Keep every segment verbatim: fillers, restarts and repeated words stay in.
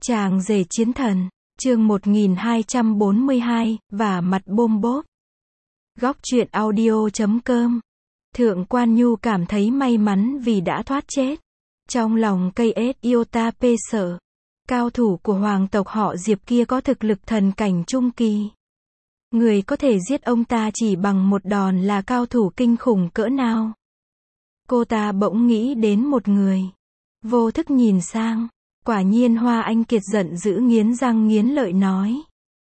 Chàng rể chiến thần, chương một nghìn hai trăm bốn mươi hai, và mặt bôm bốp. Góc truyện audio chấm com. Thượng Quan Nhu cảm thấy may mắn vì đã thoát chết. Trong lòng cây ết Iota P sợ. Cao thủ của hoàng tộc họ Diệp kia có thực lực thần cảnh trung kỳ. Người có thể giết ông ta chỉ bằng một đòn là cao thủ kinh khủng cỡ nào. Cô ta bỗng nghĩ đến một người. Vô thức nhìn sang. Quả nhiên Hoa Anh Kiệt giận dữ nghiến răng nghiến lợi nói.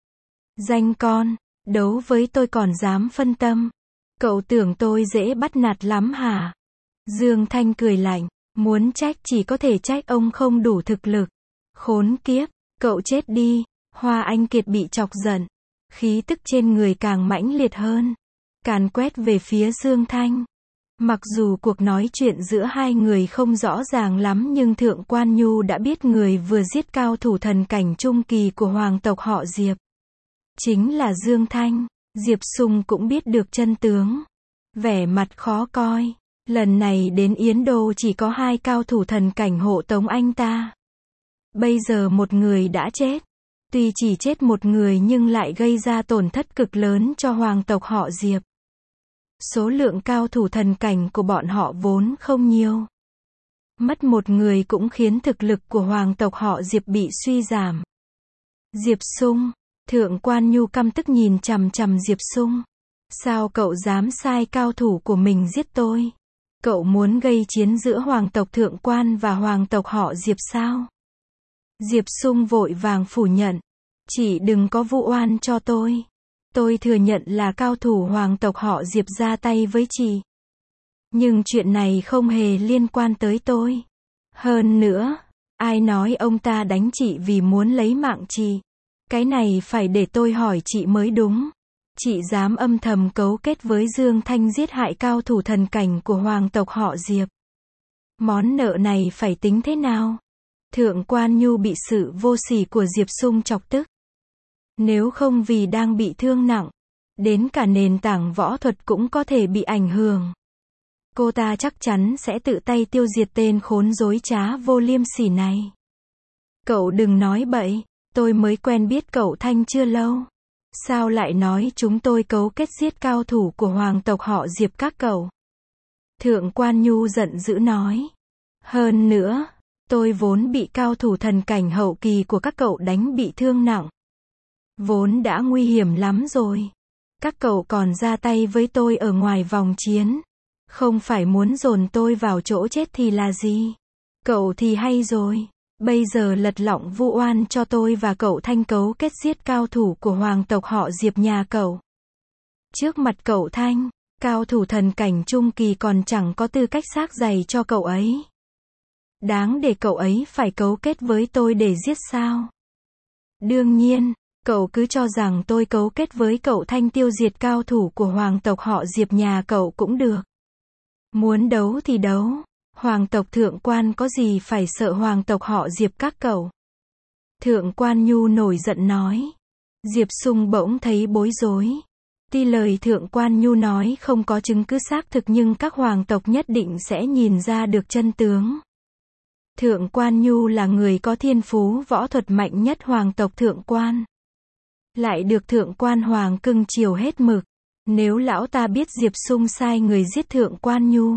Danh con, đấu với tôi còn dám phân tâm. Cậu tưởng tôi dễ bắt nạt lắm hả? Dương Thanh cười lạnh, muốn trách chỉ có thể trách ông không đủ thực lực. Khốn kiếp, cậu chết đi. Hoa Anh Kiệt bị chọc giận. Khí tức trên người càng mãnh liệt hơn. Càn quét về phía Dương Thanh. Mặc dù cuộc nói chuyện giữa hai người không rõ ràng lắm nhưng Thượng Quan Nhu đã biết người vừa giết cao thủ thần cảnh trung kỳ của hoàng tộc họ Diệp. Chính là Dương Thanh. Diệp Sung cũng biết được chân tướng. Vẻ mặt khó coi. Lần này đến Yến Đô chỉ có hai cao thủ thần cảnh hộ tống anh ta. Bây giờ một người đã chết. Tuy chỉ chết một người nhưng lại gây ra tổn thất cực lớn cho hoàng tộc họ Diệp. Số lượng cao thủ thần cảnh của bọn họ vốn không nhiều. Mất một người cũng khiến thực lực của hoàng tộc họ Diệp bị suy giảm. Diệp Sung. Thượng Quan Nhu căm tức nhìn chằm chằm Diệp Sung. Sao cậu dám sai cao thủ của mình giết tôi? Cậu muốn gây chiến giữa hoàng tộc Thượng Quan và hoàng tộc họ Diệp sao? Diệp Sung vội vàng phủ nhận. Chị đừng có vu oan cho tôi. Tôi thừa nhận là cao thủ hoàng tộc họ Diệp ra tay với chị. Nhưng chuyện này không hề liên quan tới tôi. Hơn nữa, ai nói ông ta đánh chị vì muốn lấy mạng chị? Cái này phải để tôi hỏi chị mới đúng. Chị dám âm thầm cấu kết với Dương Thanh giết hại cao thủ thần cảnh của hoàng tộc họ Diệp. Món nợ này phải tính thế nào? Thượng Quan Nhu bị sự vô sỉ của Diệp Sung chọc tức. Nếu không vì đang bị thương nặng, đến cả nền tảng võ thuật cũng có thể bị ảnh hưởng. Cô ta chắc chắn sẽ tự tay tiêu diệt tên khốn dối trá vô liêm sỉ này. Cậu đừng nói bậy, tôi mới quen biết cậu Thanh chưa lâu. Sao lại nói chúng tôi cấu kết giết cao thủ của hoàng tộc họ Diệp các cậu? Thượng Quan Nhu giận dữ nói. Hơn nữa, tôi vốn bị cao thủ thần cảnh hậu kỳ của các cậu đánh bị thương nặng. Vốn đã nguy hiểm lắm rồi. Các cậu còn ra tay với tôi ở ngoài vòng chiến. Không phải muốn dồn tôi vào chỗ chết thì là gì? Cậu thì hay rồi. Bây giờ lật lọng vu oan cho tôi và cậu Thanh cấu kết giết cao thủ của hoàng tộc họ Diệp nhà cậu. Trước mặt cậu Thanh, cao thủ thần cảnh trung kỳ còn chẳng có tư cách xác giày cho cậu ấy. Đáng để cậu ấy phải cấu kết với tôi để giết sao? Đương nhiên. Cậu cứ cho rằng tôi cấu kết với cậu Thanh tiêu diệt cao thủ của hoàng tộc họ Diệp nhà cậu cũng được. Muốn đấu thì đấu. Hoàng tộc Thượng Quan có gì phải sợ hoàng tộc họ Diệp các cậu? Thượng Quan Nhu nổi giận nói. Diệp Sung bỗng thấy bối rối. Tuy lời Thượng Quan Nhu nói không có chứng cứ xác thực nhưng các hoàng tộc nhất định sẽ nhìn ra được chân tướng. Thượng Quan Nhu là người có thiên phú võ thuật mạnh nhất hoàng tộc Thượng Quan. Lại được Thượng Quan Hoàng cưng chiều hết mực. Nếu lão ta biết Diệp Sung sai người giết Thượng Quan Nhu,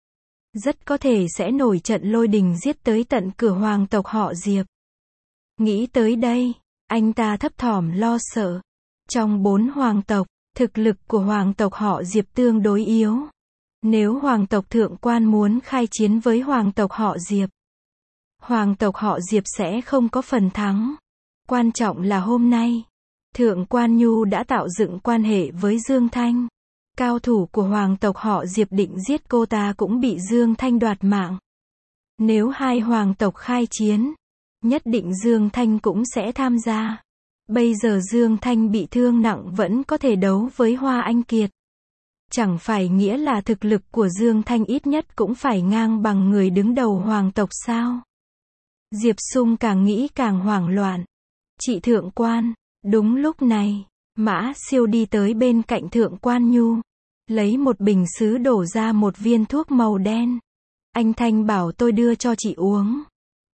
rất có thể sẽ nổi trận lôi đình giết tới tận cửa hoàng tộc họ Diệp. Nghĩ tới đây, anh ta thấp thỏm lo sợ. Trong bốn hoàng tộc, thực lực của hoàng tộc họ Diệp tương đối yếu. Nếu hoàng tộc Thượng Quan muốn khai chiến với hoàng tộc họ Diệp, hoàng tộc họ Diệp sẽ không có phần thắng. Quan trọng là hôm nay, Thượng Quan Nhu đã tạo dựng quan hệ với Dương Thanh. Cao thủ của hoàng tộc họ Diệp định giết cô ta cũng bị Dương Thanh đoạt mạng. Nếu hai hoàng tộc khai chiến, nhất định Dương Thanh cũng sẽ tham gia. Bây giờ Dương Thanh bị thương nặng vẫn có thể đấu với Hoa Anh Kiệt. Chẳng phải nghĩa là thực lực của Dương Thanh ít nhất cũng phải ngang bằng người đứng đầu hoàng tộc sao? Diệp Sung càng nghĩ càng hoảng loạn. Chị Thượng Quan. Đúng lúc này, Mã Siêu đi tới bên cạnh Thượng Quan Nhu. Lấy một bình sứ đổ ra một viên thuốc màu đen. Anh Thanh bảo tôi đưa cho chị uống.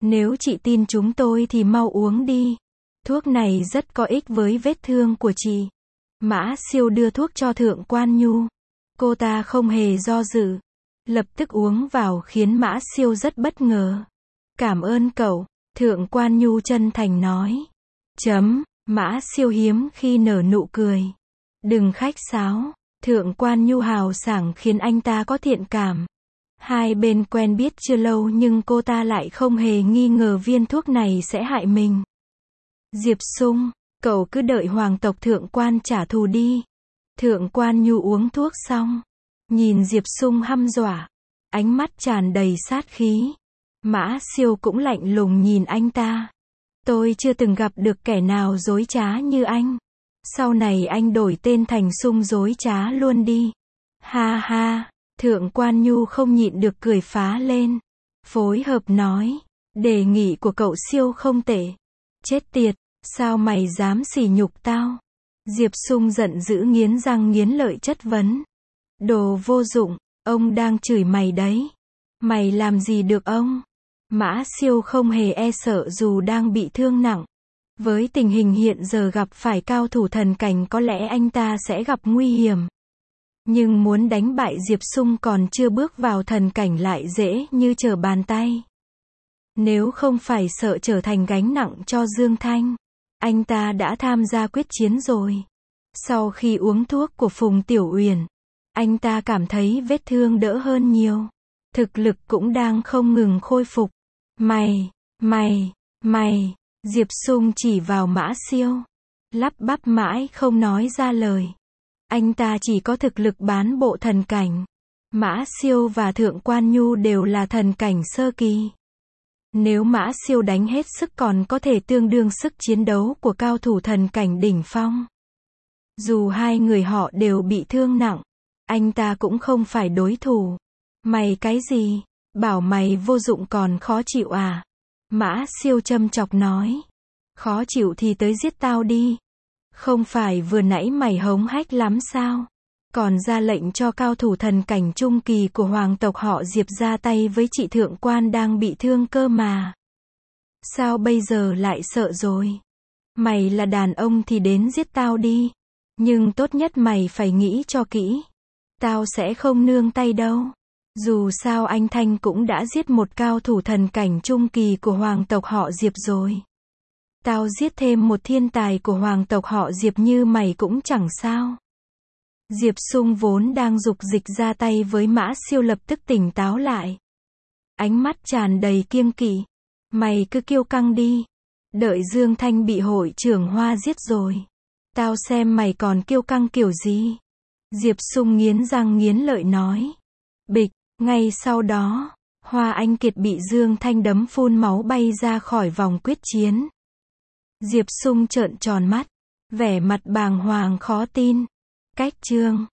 Nếu chị tin chúng tôi thì mau uống đi. Thuốc này rất có ích với vết thương của chị. Mã Siêu đưa thuốc cho Thượng Quan Nhu. Cô ta không hề do dự. Lập tức uống vào khiến Mã Siêu rất bất ngờ. Cảm ơn cậu, Thượng Quan Nhu chân thành nói. Chấm, Mã Siêu hiếm khi nở nụ cười. Đừng khách sáo, Thượng Quan Nhu hào sảng khiến anh ta có thiện cảm. Hai bên quen biết chưa lâu nhưng cô ta lại không hề nghi ngờ viên thuốc này sẽ hại mình. Diệp Sung, cậu cứ đợi hoàng tộc Thượng Quan trả thù đi. Thượng Quan Nhu uống thuốc xong, nhìn Diệp Sung hăm dọa, ánh mắt tràn đầy sát khí. Mã Siêu cũng lạnh lùng nhìn anh ta. Tôi chưa từng gặp được kẻ nào dối trá như anh. Sau này anh đổi tên thành Sung dối trá luôn đi. Ha ha, Thượng Quan Nhu không nhịn được cười phá lên. Phối hợp nói, đề nghị của cậu Siêu không tệ. Chết tiệt, sao mày dám sỉ nhục tao? Diệp Sung giận dữ nghiến răng nghiến lợi chất vấn. Đồ vô dụng, ông đang chửi mày đấy. Mày làm gì được ông? Mã Siêu không hề e sợ dù đang bị thương nặng. Với tình hình hiện giờ gặp phải cao thủ thần cảnh có lẽ anh ta sẽ gặp nguy hiểm. Nhưng muốn đánh bại Diệp Sung còn chưa bước vào thần cảnh lại dễ như trở bàn tay. Nếu không phải sợ trở thành gánh nặng cho Dương Thanh, anh ta đã tham gia quyết chiến rồi. Sau khi uống thuốc của Phùng Tiểu Uyển, anh ta cảm thấy vết thương đỡ hơn nhiều. Thực lực cũng đang không ngừng khôi phục. Mày, mày, mày, Diệp Sung chỉ vào Mã Siêu. Lắp bắp mãi không nói ra lời. Anh ta chỉ có thực lực bán bộ thần cảnh. Mã Siêu và Thượng Quan Nhu đều là thần cảnh sơ kỳ. Nếu Mã Siêu đánh hết sức còn có thể tương đương sức chiến đấu của cao thủ thần cảnh đỉnh phong. Dù hai người họ đều bị thương nặng, anh ta cũng không phải đối thủ. Mày cái gì? Bảo mày vô dụng còn khó chịu à? Mã Siêu châm chọc nói. Khó chịu thì tới giết tao đi. Không phải vừa nãy mày hống hách lắm sao? Còn ra lệnh cho cao thủ thần cảnh trung kỳ của hoàng tộc họ Diệp ra tay với chị Thượng Quan đang bị thương cơ mà. Sao bây giờ lại sợ rồi? Mày là đàn ông thì đến giết tao đi. Nhưng tốt nhất mày phải nghĩ cho kỹ. Tao sẽ không nương tay đâu. Dù sao anh Thanh cũng đã giết một cao thủ thần cảnh trung kỳ của hoàng tộc họ Diệp rồi. Tao giết thêm một thiên tài của hoàng tộc họ Diệp như mày cũng chẳng sao. Diệp Sung vốn đang dục dịch ra tay với Mã Siêu lập tức tỉnh táo lại. Ánh mắt tràn đầy kiêng kỵ. Mày cứ kiêu căng đi. Đợi Dương Thanh bị hội trưởng Hoa giết rồi. Tao xem mày còn kiêu căng kiểu gì. Diệp Sung nghiến răng nghiến lợi nói. Bịch, ngay sau đó, Hoa Anh Kiệt bị Dương Thanh đấm phun máu bay ra khỏi vòng quyết chiến. Diệp Sung trợn tròn mắt, vẻ mặt bàng hoàng khó tin. Cách chương